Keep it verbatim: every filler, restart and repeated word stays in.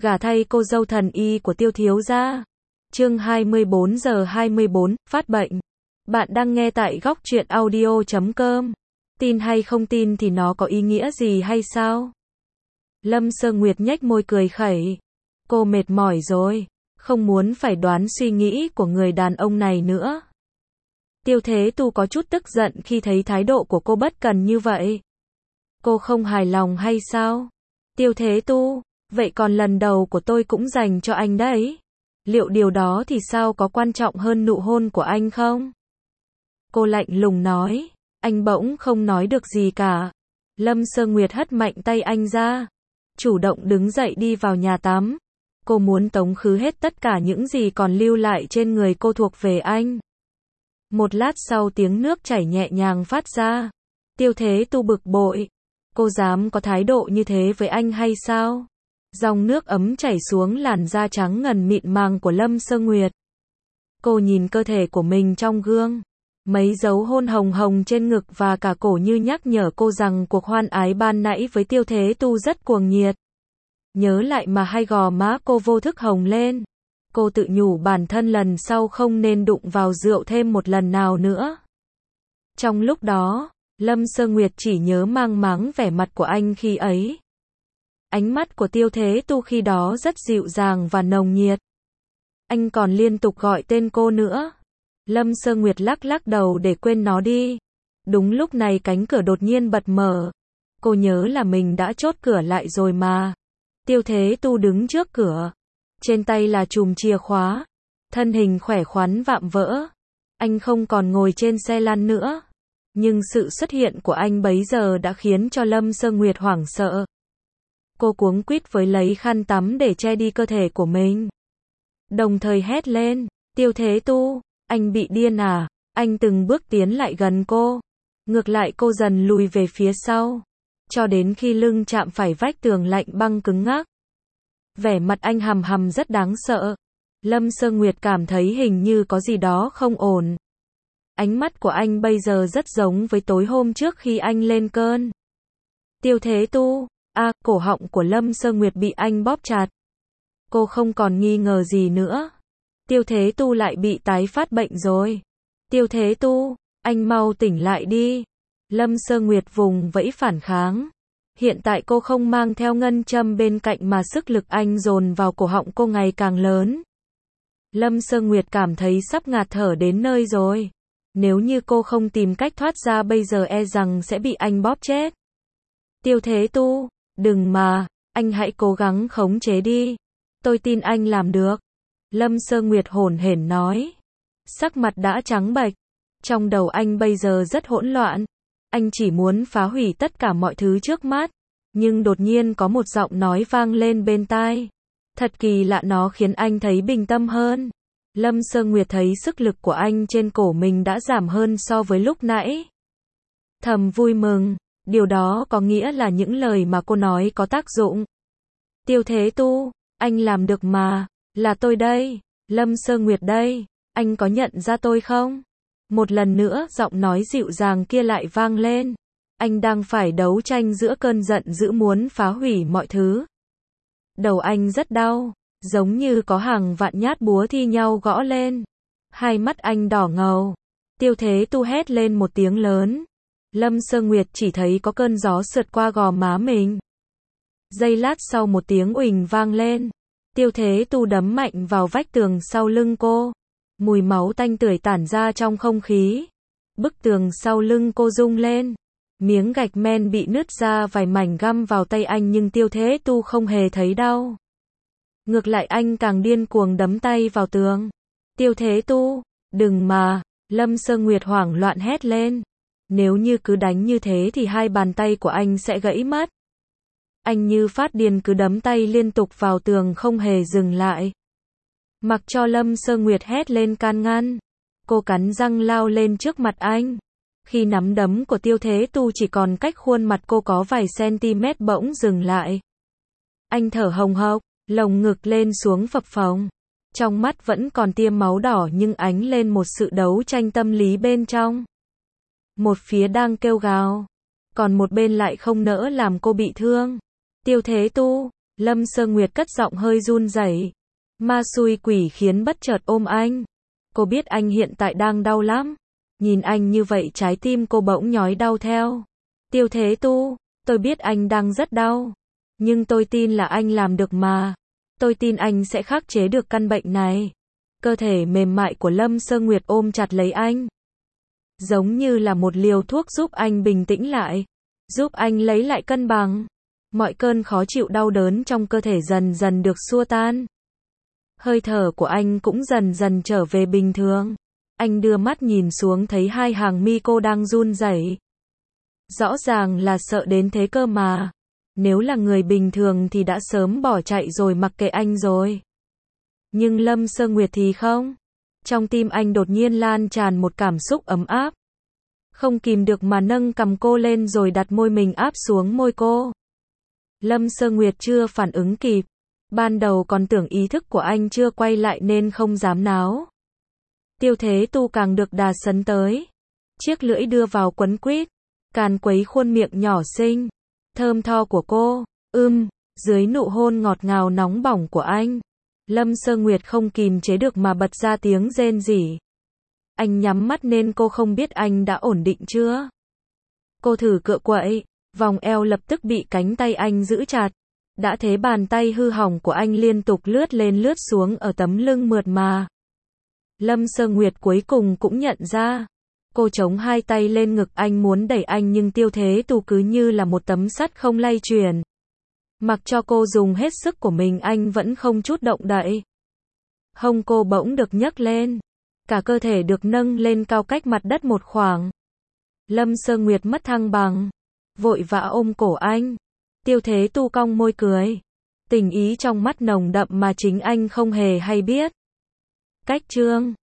Gả thay cô dâu thần y của Tiêu thiếu gia. Chương hai mươi bốn giờ hai mươi bốn, phát bệnh. Bạn đang nghe tại góc truyện audio chấm com. Tin hay không tin thì nó có ý nghĩa gì hay sao? Lâm Sơ Nguyệt nhếch môi cười khẩy. Cô mệt mỏi rồi, không muốn phải đoán suy nghĩ của người đàn ông này nữa. Tiêu Thế Tu có chút tức giận khi thấy thái độ của cô bất cần như vậy. Cô không hài lòng hay sao? Tiêu Thế Tu, vậy còn lần đầu của tôi cũng dành cho anh đấy. Liệu điều đó thì sao có quan trọng hơn nụ hôn của anh không? Cô lạnh lùng nói. Anh bỗng không nói được gì cả. Lâm Sơ Nguyệt hất mạnh tay anh ra, chủ động đứng dậy đi vào nhà tắm. Cô muốn tống khứ hết tất cả những gì còn lưu lại trên người cô thuộc về anh. Một lát sau tiếng nước chảy nhẹ nhàng phát ra. Tiêu Thế Tu bực bội. Cô dám có thái độ như thế với anh hay sao? Dòng nước ấm chảy xuống làn da trắng ngần mịn màng của Lâm Sơ Nguyệt. Cô nhìn cơ thể của mình trong gương. Mấy dấu hôn hồng hồng trên ngực và cả cổ như nhắc nhở cô rằng cuộc hoan ái ban nãy với Tiêu Thế Tu rất cuồng nhiệt. Nhớ lại mà hai gò má cô vô thức hồng lên. Cô tự nhủ bản thân lần sau không nên đụng vào rượu thêm một lần nào nữa. Trong lúc đó, Lâm Sơ Nguyệt chỉ nhớ mang máng vẻ mặt của anh khi ấy. Ánh mắt của Tiêu Thế Tu khi đó rất dịu dàng và nồng nhiệt. Anh còn liên tục gọi tên cô nữa. Lâm Sơ Nguyệt lắc lắc đầu để quên nó đi. Đúng lúc này cánh cửa đột nhiên bật mở. Cô nhớ là mình đã chốt cửa lại rồi mà. Tiêu Thế Tu đứng trước cửa. Trên tay là chùm chìa khóa. Thân hình khỏe khoắn vạm vỡ. Anh không còn ngồi trên xe lăn nữa. Nhưng sự xuất hiện của anh bấy giờ đã khiến cho Lâm Sơ Nguyệt hoảng sợ. Cô cuống quýt với lấy khăn tắm để che đi cơ thể của mình. Đồng thời hét lên. Tiêu Thế Tu, anh bị điên à? Anh từng bước tiến lại gần cô. Ngược lại cô dần lùi về phía sau. Cho đến khi lưng chạm phải vách tường lạnh băng cứng ngắc. Vẻ mặt anh hầm hầm rất đáng sợ. Lâm Sơ Nguyệt cảm thấy hình như có gì đó không ổn. Ánh mắt của anh bây giờ rất giống với tối hôm trước khi anh lên cơn. Tiêu Thế Tu, a, à, cổ họng của Lâm Sơ Nguyệt bị anh bóp chặt. Cô không còn nghi ngờ gì nữa. Tiêu Thế Tu lại bị tái phát bệnh rồi. Tiêu Thế Tu, anh mau tỉnh lại đi. Lâm Sơ Nguyệt vùng vẫy phản kháng. Hiện tại cô không mang theo ngân châm bên cạnh mà sức lực anh dồn vào cổ họng cô ngày càng lớn. Lâm Sơ Nguyệt cảm thấy sắp ngạt thở đến nơi rồi. Nếu như cô không tìm cách thoát ra bây giờ e rằng sẽ bị anh bóp chết. Tiêu Thế Tu, đừng mà, anh hãy cố gắng khống chế đi. Tôi tin anh làm được. Lâm Sơ Nguyệt hổn hển nói. Sắc mặt đã trắng bệch. Trong đầu anh bây giờ rất hỗn loạn. Anh chỉ muốn phá hủy tất cả mọi thứ trước mắt. Nhưng đột nhiên có một giọng nói vang lên bên tai. Thật kỳ lạ, nó khiến anh thấy bình tâm hơn. Lâm Sơ Nguyệt thấy sức lực của anh trên cổ mình đã giảm hơn so với lúc nãy. Thầm vui mừng. Điều đó có nghĩa là những lời mà cô nói có tác dụng. Tiêu Thế Tu, anh làm được mà. Là tôi đây. Lâm Sơ Nguyệt đây. Anh có nhận ra tôi không? Một lần nữa giọng nói dịu dàng kia lại vang lên. Anh đang phải đấu tranh giữa cơn giận dữ muốn phá hủy mọi thứ. Đầu anh rất đau, giống như có hàng vạn nhát búa thi nhau gõ lên. Hai mắt anh đỏ ngầu. Tiêu Thế Tu hét lên một tiếng lớn. Lâm Sơ Nguyệt chỉ thấy có cơn gió sượt qua gò má mình. Giây lát sau một tiếng uỳnh vang lên. Tiêu Thế Tu đấm mạnh vào vách tường sau lưng cô. Mùi máu tanh tưởi tản ra trong không khí. Bức tường sau lưng cô rung lên. Miếng gạch men bị nứt ra vài mảnh găm vào tay anh nhưng Tiêu Thế Tu không hề thấy đau. Ngược lại anh càng điên cuồng đấm tay vào tường. Tiêu Thế Tu, đừng mà. Lâm Sơ Nguyệt hoảng loạn hét lên. Nếu như cứ đánh như thế thì hai bàn tay của anh sẽ gãy mất. Anh như phát điên cứ đấm tay liên tục vào tường không hề dừng lại. Mặc cho Lâm Sơ Nguyệt hét lên can ngăn. Cô cắn răng lao lên trước mặt anh. Khi nắm đấm của Tiêu Thế Tu chỉ còn cách khuôn mặt cô có vài cm bỗng dừng lại. Anh thở hồng hộc, lồng ngực lên xuống phập phồng. Trong mắt vẫn còn tia máu đỏ nhưng ánh lên một sự đấu tranh tâm lý bên trong. Một phía đang kêu gào, còn một bên lại không nỡ làm cô bị thương. Tiêu Thế Tu, Lâm Sơ Nguyệt cất giọng hơi run rẩy. Ma xui quỷ khiến bất chợt ôm anh. Cô biết anh hiện tại đang đau lắm. Nhìn anh như vậy trái tim cô bỗng nhói đau theo. Tiêu Thế Tu, tôi biết anh đang rất đau. Nhưng tôi tin là anh làm được mà. Tôi tin anh sẽ khắc chế được căn bệnh này. Cơ thể mềm mại của Lâm Sơ Nguyệt ôm chặt lấy anh. Giống như là một liều thuốc giúp anh bình tĩnh lại. Giúp anh lấy lại cân bằng. Mọi cơn khó chịu đau đớn trong cơ thể dần dần được xua tan. Hơi thở của anh cũng dần dần trở về bình thường. Anh đưa mắt nhìn xuống thấy hai hàng mi cô đang run rẩy. Rõ ràng là sợ đến thế cơ mà. Nếu là người bình thường thì đã sớm bỏ chạy rồi mặc kệ anh rồi. Nhưng Lâm Sơ Nguyệt thì không. Trong tim anh đột nhiên lan tràn một cảm xúc ấm áp. Không kìm được mà nâng cằm cô lên rồi đặt môi mình áp xuống môi cô. Lâm Sơ Nguyệt chưa phản ứng kịp. Ban đầu còn tưởng ý thức của anh chưa quay lại nên không dám náo. Tiêu Thế Tu càng được đà sấn tới. Chiếc lưỡi đưa vào quấn quýt. Càn quấy khuôn miệng nhỏ xinh. Thơm tho của cô. Ưm, dưới nụ hôn ngọt ngào nóng bỏng của anh. Lâm Sơ Nguyệt không kìm chế được mà bật ra tiếng rên rỉ. Anh nhắm mắt nên cô không biết anh đã ổn định chưa. Cô thử cựa quậy. Vòng eo lập tức bị cánh tay anh giữ chặt. Đã thế bàn tay hư hỏng của anh liên tục lướt lên lướt xuống ở tấm lưng mượt mà. Lâm Sơ Nguyệt cuối cùng cũng nhận ra. Cô chống hai tay lên ngực anh muốn đẩy anh nhưng Tiêu Thế Tu cứ như là một tấm sắt không lay chuyển. Mặc cho cô dùng hết sức của mình anh vẫn không chút động đậy. Hông cô bỗng được nhấc lên. Cả cơ thể được nâng lên cao cách mặt đất một khoảng. Lâm Sơ Nguyệt mất thăng bằng. Vội vã ôm cổ anh. Tiêu Thế Tu cong môi cười. Tình ý trong mắt nồng đậm mà chính anh không hề hay biết. Cách chương